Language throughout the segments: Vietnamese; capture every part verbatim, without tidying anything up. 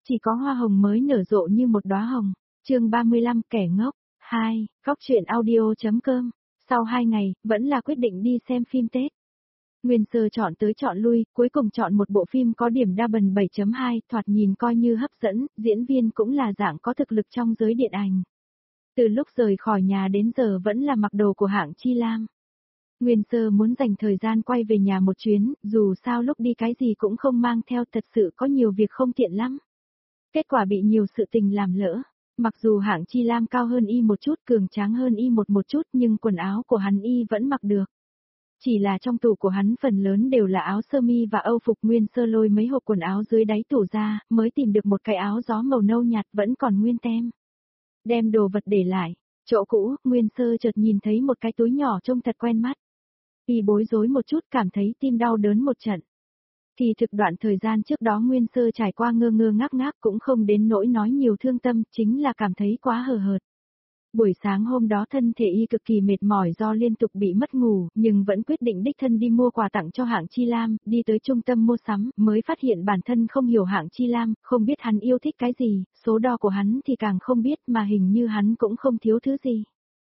chỉ có hoa hồng mới nở rộ như một đóa hồng. Chương ba mươi lăm kẻ ngốc. hai. Góc truyện audio.com. Sau hai ngày, vẫn là quyết định đi xem phim Tết. Nguyên Sơ chọn tới chọn lui, cuối cùng chọn một bộ phim có điểm đa bần bảy chấm hai, thoạt nhìn coi như hấp dẫn, diễn viên cũng là dạng có thực lực trong giới điện ảnh. Từ lúc rời khỏi nhà đến giờ vẫn là mặc đồ của hãng Chi Lam. Nguyên Sơ muốn dành thời gian quay về nhà một chuyến, dù sao lúc đi cái gì cũng không mang theo, thật sự có nhiều việc không tiện lắm. Kết quả bị nhiều sự tình làm lỡ. Mặc dù hãng Chi Lam cao hơn y một chút, cường tráng hơn y một một chút, nhưng quần áo của hắn y vẫn mặc được. Chỉ là trong tủ của hắn phần lớn đều là áo sơ mi và âu phục. Nguyên Sơ lôi mấy hộp quần áo dưới đáy tủ ra, mới tìm được một cái áo gió màu nâu nhạt vẫn còn nguyên tem. Đem đồ vật để lại, chỗ cũ, Nguyên Sơ chợt nhìn thấy một cái túi nhỏ trông thật quen mắt. Y bối rối một chút, cảm thấy tim đau đớn một trận. Thì thực đoạn thời gian trước đó Nguyên Sơ trải qua ngơ ngơ ngác ngác cũng không đến nỗi nói nhiều thương tâm, chính là cảm thấy quá hờ hợt. Buổi sáng hôm đó thân thể y cực kỳ mệt mỏi do liên tục bị mất ngủ, nhưng vẫn quyết định đích thân đi mua quà tặng cho hãng Chi Lam, đi tới trung tâm mua sắm, mới phát hiện bản thân không hiểu hãng Chi Lam, không biết hắn yêu thích cái gì, số đo của hắn thì càng không biết, mà hình như hắn cũng không thiếu thứ gì.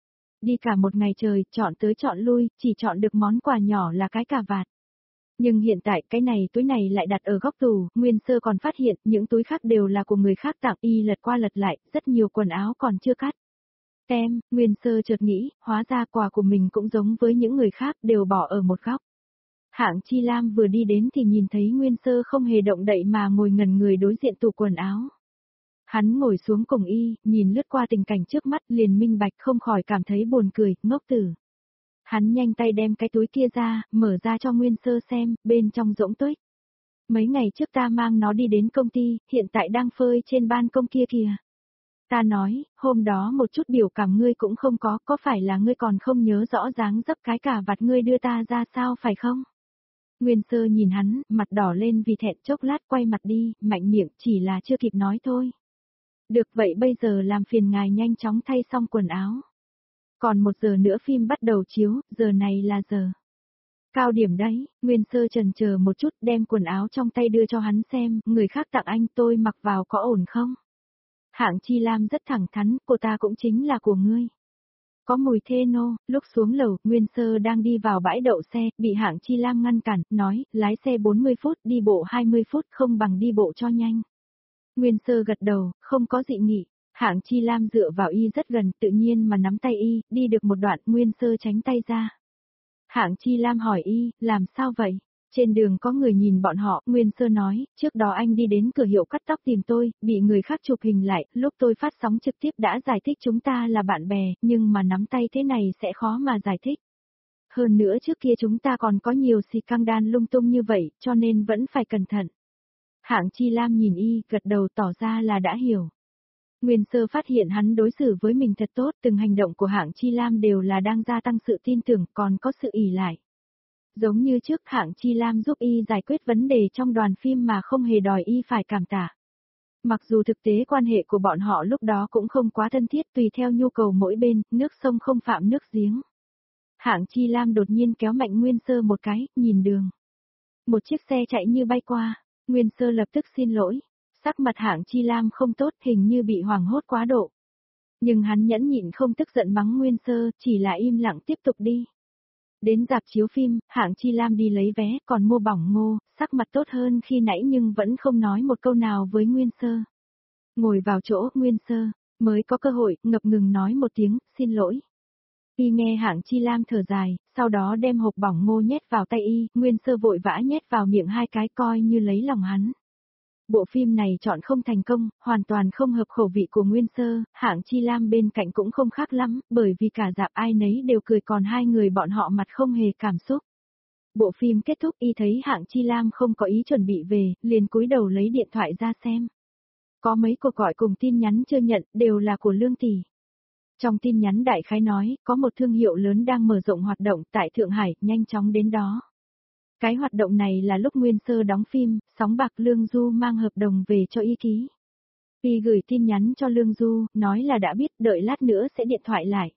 Đi cả một ngày trời, chọn tới chọn lui, chỉ chọn được món quà nhỏ là cái cà vạt. Nhưng hiện tại cái này túi này lại đặt ở góc tủ, Nguyên Sơ còn phát hiện những túi khác đều là của người khác tặng, y lật qua lật lại, rất nhiều quần áo còn chưa cắt. Tem, Nguyên Sơ chợt nghĩ, hóa ra quà của mình cũng giống với những người khác, đều bỏ ở một góc. Hãng Chi Lam vừa đi đến thì nhìn thấy Nguyên Sơ không hề động đậy mà ngồi ngẩn người đối diện tủ quần áo. Hắn ngồi xuống cùng y, nhìn lướt qua tình cảnh trước mắt liền minh bạch, không khỏi cảm thấy buồn cười, ngốc tử. Hắn nhanh tay đem cái túi kia ra, mở ra cho Nguyên Sơ xem, bên trong rỗng tuếch. Mấy ngày trước ta mang nó đi đến công ty, hiện tại đang phơi trên ban công kia kìa. Ta nói, hôm đó một chút biểu cảm ngươi cũng không có, có phải là ngươi còn không nhớ rõ dáng dấp cái cà vạt ngươi đưa ta ra sao phải không? Nguyên Sơ nhìn hắn, mặt đỏ lên vì thẹn, chốc lát quay mặt đi, mạnh miệng, chỉ là chưa kịp nói thôi. Được vậy bây giờ làm phiền ngài nhanh chóng thay xong quần áo. Còn một giờ nữa phim bắt đầu chiếu, giờ này là giờ cao điểm đấy. Nguyên Sơ chần chờ một chút, đem quần áo trong tay đưa cho hắn xem, người khác tặng anh tôi mặc vào có ổn không? Hãng Chi Lam rất thẳng thắn, cô ta cũng chính là của ngươi. Có mùi thê nô. Lúc xuống lầu, Nguyên Sơ đang đi vào bãi đậu xe, bị hãng Chi Lam ngăn cản, nói, lái xe bốn mươi phút, đi bộ hai mươi phút, không bằng đi bộ cho nhanh. Nguyên Sơ gật đầu, không có dị nghị. Hãng Chi Lam dựa vào y rất gần, tự nhiên mà nắm tay y, đi được một đoạn, Nguyên Sơ tránh tay ra. Hãng Chi Lam hỏi y, làm sao vậy? Trên đường có người nhìn bọn họ, Nguyên Sơ nói, trước đó anh đi đến cửa hiệu cắt tóc tìm tôi, bị người khác chụp hình lại, lúc tôi phát sóng trực tiếp đã giải thích chúng ta là bạn bè, nhưng mà nắm tay thế này sẽ khó mà giải thích. Hơn nữa trước kia chúng ta còn có nhiều xì căng đan lung tung như vậy, cho nên vẫn phải cẩn thận. Hãng Chi Lam nhìn y, gật đầu tỏ ra là đã hiểu. Nguyên Sơ phát hiện hắn đối xử với mình thật tốt, từng hành động của hãng Chi Lam đều là đang gia tăng sự tin tưởng, còn có sự ỷ lại. Giống như trước hãng Chi Lam giúp y giải quyết vấn đề trong đoàn phim mà không hề đòi y phải cảm tạ. Mặc dù thực tế quan hệ của bọn họ lúc đó cũng không quá thân thiết, tùy theo nhu cầu mỗi bên, nước sông không phạm nước giếng. Hãng Chi Lam đột nhiên kéo mạnh Nguyên Sơ một cái, nhìn đường. Một chiếc xe chạy như bay qua, Nguyên Sơ lập tức xin lỗi. Sắc mặt hãng Chi Lam không tốt, hình như bị hoảng hốt quá độ. Nhưng hắn nhẫn nhịn không tức giận mắng Nguyên Sơ, chỉ là im lặng tiếp tục đi. Đến rạp chiếu phim, hãng Chi Lam đi lấy vé, còn mua bỏng ngô, sắc mặt tốt hơn khi nãy nhưng vẫn không nói một câu nào với Nguyên Sơ. Ngồi vào chỗ, Nguyên Sơ, mới có cơ hội, ngập ngừng nói một tiếng, xin lỗi. Y nghe hãng Chi Lam thở dài, sau đó đem hộp bỏng ngô nhét vào tay y, Nguyên Sơ vội vã nhét vào miệng hai cái coi như lấy lòng hắn. Bộ phim này chọn không thành công, hoàn toàn không hợp khẩu vị của Nguyên Sơ, hãng Chi Lam bên cạnh cũng không khác lắm, bởi vì cả dạp ai nấy đều cười còn hai người bọn họ mặt không hề cảm xúc. Bộ phim kết thúc y thấy hãng Chi Lam không có ý chuẩn bị về, liền cúi đầu lấy điện thoại ra xem. Có mấy cuộc gọi cùng tin nhắn chưa nhận, đều là của Lương Tỷ. Trong tin nhắn đại khái nói, có một thương hiệu lớn đang mở rộng hoạt động tại Thượng Hải, nhanh chóng đến đó. Cái hoạt động này là lúc Nguyên Sơ đóng phim, Sóng Bạc Lương Du mang hợp đồng về cho y ký. Y gửi tin nhắn cho Lương Du, nói là đã biết, đợi lát nữa sẽ điện thoại lại.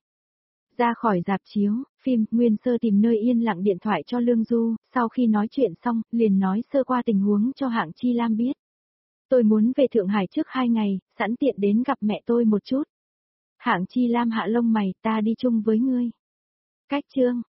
Ra khỏi rạp chiếu, phim, Nguyên Sơ tìm nơi yên lặng điện thoại cho Lương Du, sau khi nói chuyện xong, liền nói sơ qua tình huống cho hãng Chi Lam biết. Tôi muốn về Thượng Hải trước hai ngày, sẵn tiện đến gặp mẹ tôi một chút. Hạng Chi Lam hạ lông mày, ta đi chung với ngươi. Cách chương